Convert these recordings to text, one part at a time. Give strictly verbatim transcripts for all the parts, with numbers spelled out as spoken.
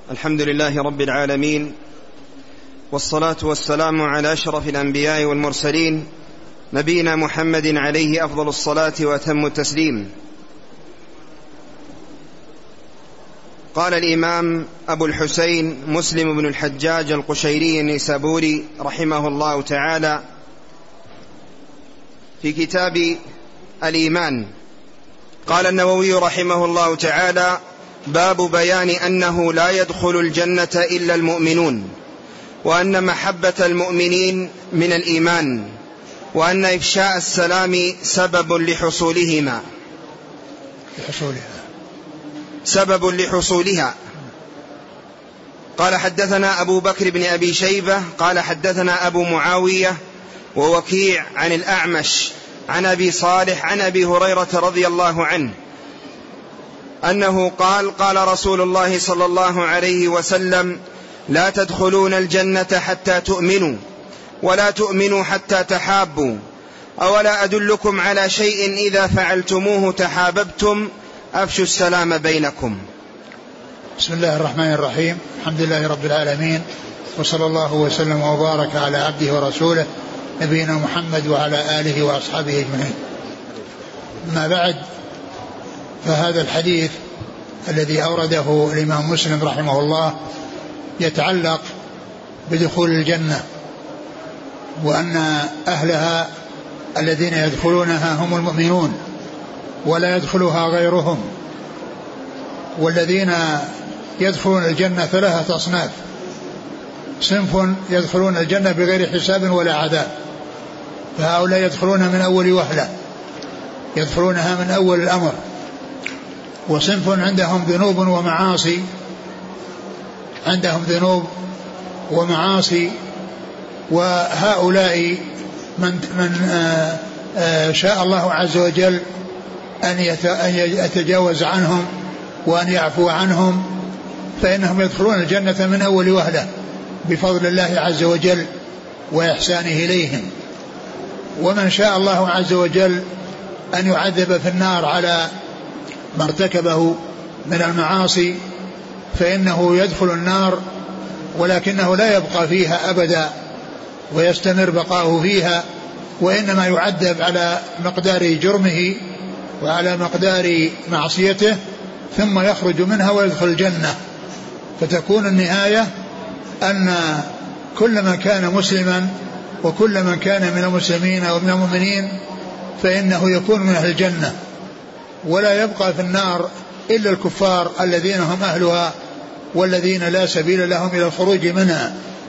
الحمد لله رب العالمين، والصلاة والسلام على أشرف الأنبياء والمرسلين، نبينا محمد عليه أفضل الصلاة وأتم التسليم. قال الإمام أبو الحسين مسلم بن الحجاج القشيري النيسابوري رحمه الله تعالى في كتاب الإيمان، قال النووي رحمه الله تعالى: باب بيان أنه لا يدخل الجنة إلا المؤمنون، وأن محبة المؤمنين من الإيمان، وأن إفشاء السلام سبب لحصولهما لحصولها سبب لحصولها. قال: حدثنا أبو بكر بن أبي شيبة قال حدثنا أبو معاوية ووكيع عن الأعمش عن أبي صالح عن أبي هريرة رضي الله عنه أنه قال: قال رسول الله صلى الله عليه وسلم: لا تدخلون الجنة حتى تؤمنوا، ولا تؤمنوا حتى تحابوا، أولا أدلكم على شيء إذا فعلتموه تحاببتم، أفشوا السلام بينكم. بسم الله الرحمن الرحيم. الحمد لله رب العالمين، وصلى الله وسلم وبارك على عبده ورسوله نبينا محمد وعلى آله وأصحابه أجمعين. ما بعد، فهذا الحديث الذي أورده الإمام مسلم رحمه الله يتعلق بدخول الجنة، وأن أهلها الذين يدخلونها هم المؤمنون ولا يدخلها غيرهم. والذين يدخلون الجنة ثلاثة أصناف: صنف يدخلون الجنة بغير حساب ولا عذاب، فهؤلاء يدخلون من أول وهلة، يدخلونها من أول الأمر. وصنف عندهم ذنوب ومعاصي، عندهم ذنوب ومعاصي، وهؤلاء من, من آآ آآ شاء الله عز وجل أن يتجاوز عنهم وأن يعفو عنهم، فإنهم يدخلون الجنة من أول وهلة بفضل الله عز وجل وإحسانه إليهم. ومن شاء الله عز وجل أن يعذب في النار على ما ارتكبه من المعاصي، فإنه يدخل النار ولكنه لا يبقى فيها أبدا ويستمر بقاؤه فيها، وإنما يعذب على مقدار جرمه وعلى مقدار معصيته، ثم يخرج منها ويدخل الجنة. فتكون النهاية أن كل من كان مسلما وكل من كان من المسلمين ومن المؤمنين فإنه يكون من أهل الجنة، ولا يبقى في النار إلا الكفار الذين هم أهلها والذين لا سبيل لهم إلى الخروج منها.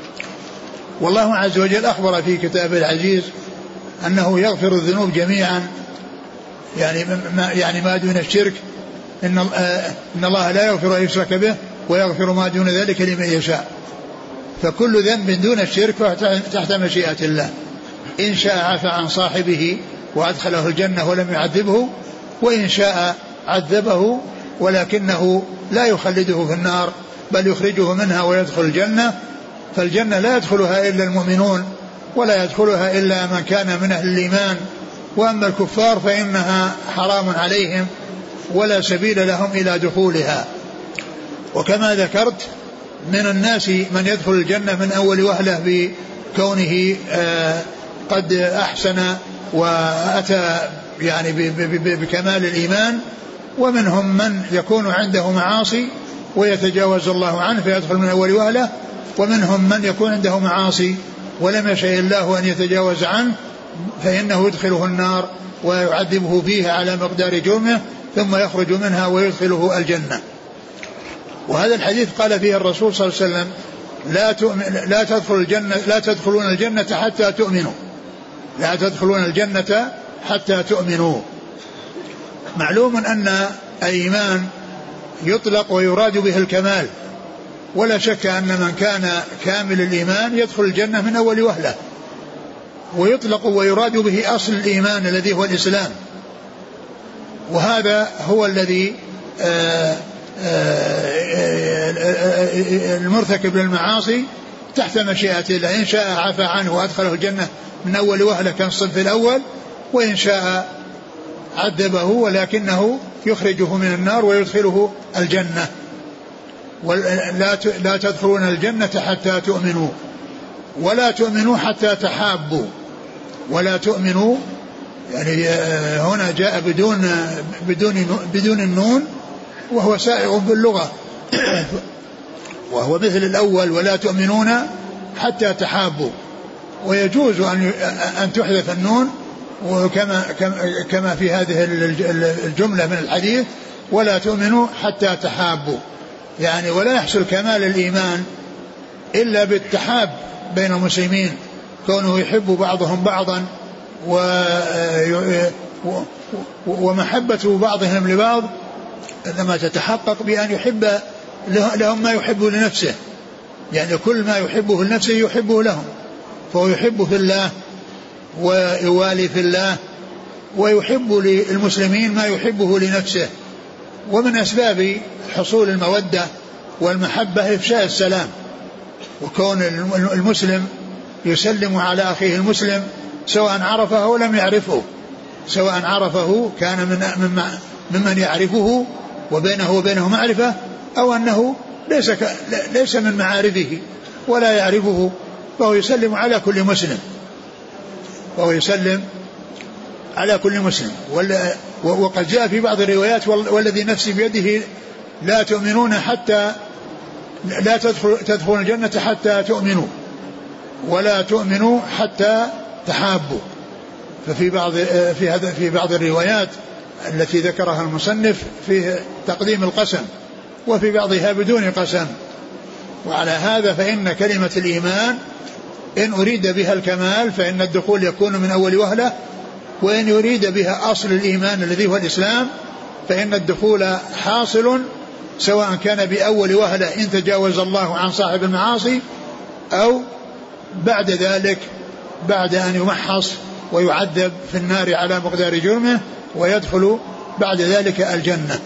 والله عز وجل أخبر في كتابه العزيز أنه يغفر الذنوب جميعا، يعني ما, يعني ما دون الشرك، إن, إن الله لا يغفر أن يشرك به ويغفر ما دون ذلك لمن يشاء. فكل ذنب دون الشرك تحت مشيئة الله، إن شاء عفى عن صاحبه وأدخله الجنة ولم يعذبه، وإن شاء عذبه ولكنه لا يخلده في النار بل يخرجه منها ويدخل الجنة. فالجنة لا يدخلها إلا المؤمنون ولا يدخلها إلا من كان من أهل الإيمان، وأما الكفار فإنها حرام عليهم ولا سبيل لهم إلى دخولها. وكما ذكرت، من الناس من يدخل الجنة من أول وهلة بكونه آه قد أحسن وأتى يعني بكمال الإيمان، ومنهم من يكون عنده معاصي ويتجاوز الله عنه فيدخل من أول وهلة، ومنهم من يكون عنده معاصي ولم يشاء الله أن يتجاوز عنه فإنه يدخله النار ويعذبه فيها على مقدار جرمه ثم يخرج منها ويدخله الجنة. وهذا الحديث قال فيه الرسول صلى الله عليه وسلم: لا تؤمن لا تدخل الجنة لا تدخلون الجنة حتى تؤمنوا لا تدخلون الجنة حتى تؤمنوا. معلوم أن الإيمان يطلق ويراد به الكمال، ولا شك أن من كان كامل الإيمان يدخل الجنة من أول وهلة، ويطلق ويراد به أصل الإيمان الذي هو الإسلام، وهذا هو الذي آآ آآ المرتكب للمعاصي تحت مشيئة الله، إن شاء عفى عنه وأدخله الجنة من أول وهلة كان الصنف الأول، وإن شاء عذبه ولكنه يخرجه من النار ويدخله الجنة. ولا لا تدخلون الجنة حتى تؤمنوا ولا تؤمنوا حتى تحابوا. ولا تؤمنوا يعني هنا جاء بدون بدون بدون النون وهو سائغ باللغة وهو مثل الأول ولا تؤمنون حتى تحابوا. ويجوز أن أن تحذف النون وكما كما في هذه الجملة من الحديث ولا تؤمنوا حتى تحابوا، يعني ولا يحصل كمال الإيمان إلا بالتحاب بين المسلمين، كونه يحب بعضهم بعضا ومحبة بعضهم لبعض لما تتحقق بأن يحب لهم ما يحب لنفسه، يعني كل ما يحبه لنفسه يحبه لهم، فهو يحب في الله ويوالي في الله ويحب للمسلمين ما يحبه لنفسه. ومن أسباب حصول المودة والمحبة إفشاء السلام، وكون المسلم يسلم على أخيه المسلم سواء عرفه أو لم يعرفه، سواء عرفه كان من ممن يعرفه وبينه وبينه معرفة أو أنه ليس ليس من معارفه ولا يعرفه، فهو يسلم على كل مسلم وهو يسلم على كل مسلم. وقد جاء في بعض الروايات والذي نفسي بيده لا تؤمنون حتى لا تدخلون الجنة حتى تؤمنوا ولا تؤمنوا حتى تحابوا. ففي بعض في هذا في بعض الروايات التي ذكرها المصنف في تقديم القسم وفي بعضها بدون قسم. وعلى هذا فإن كلمة الإيمان إن أريد بها الكمال فإن الدخول يكون من أول وهلة، وإن يريد بها أصل الإيمان الذي هو الإسلام فإن الدخول حاصل سواء كان بأول وهلة إن تجاوز الله عن صاحب المعاصي أو بعد ذلك بعد أن يمحص ويعذب في النار على مقدار جرمه ويدخل بعد ذلك الجنة.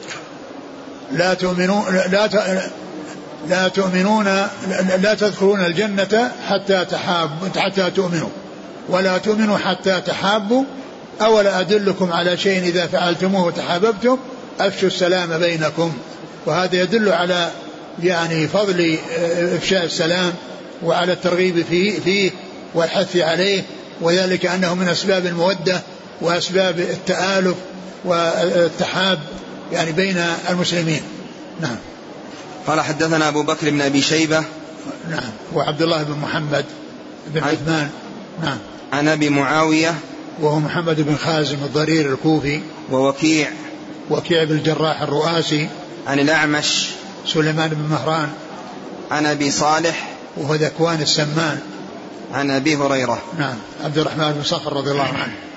لا تؤمنون لا لا تؤمنون لا تدخلون الجنة حتى تحابوا حتى تؤمنوا ولا تؤمنوا حتى تحابوا. أولا أدلكم على شيء إذا فعلتموه وتحاببتم أفشوا السلام بينكم. وهذا يدل على يعني فضل إفشاء السلام وعلى الترغيب فيه, فيه والحث عليه، وذلك أنه من أسباب المودة وأسباب التآلف والتحاب يعني بين المسلمين. نعم. قال حدثنا أبو بكر بن أبي شيبة نعم وعبد الله بن محمد بن عثمان نعم عن أبي معاوية وهو محمد بن خازم الضرير الكوفي ووكيع وكيع بن الجراح الرؤاسي عن الأعمش سليمان بن مهران عن أبي صالح وهو ذكوان السمان عن أبي هريرة نعم عبد الرحمن بن صخر رضي الله عنه.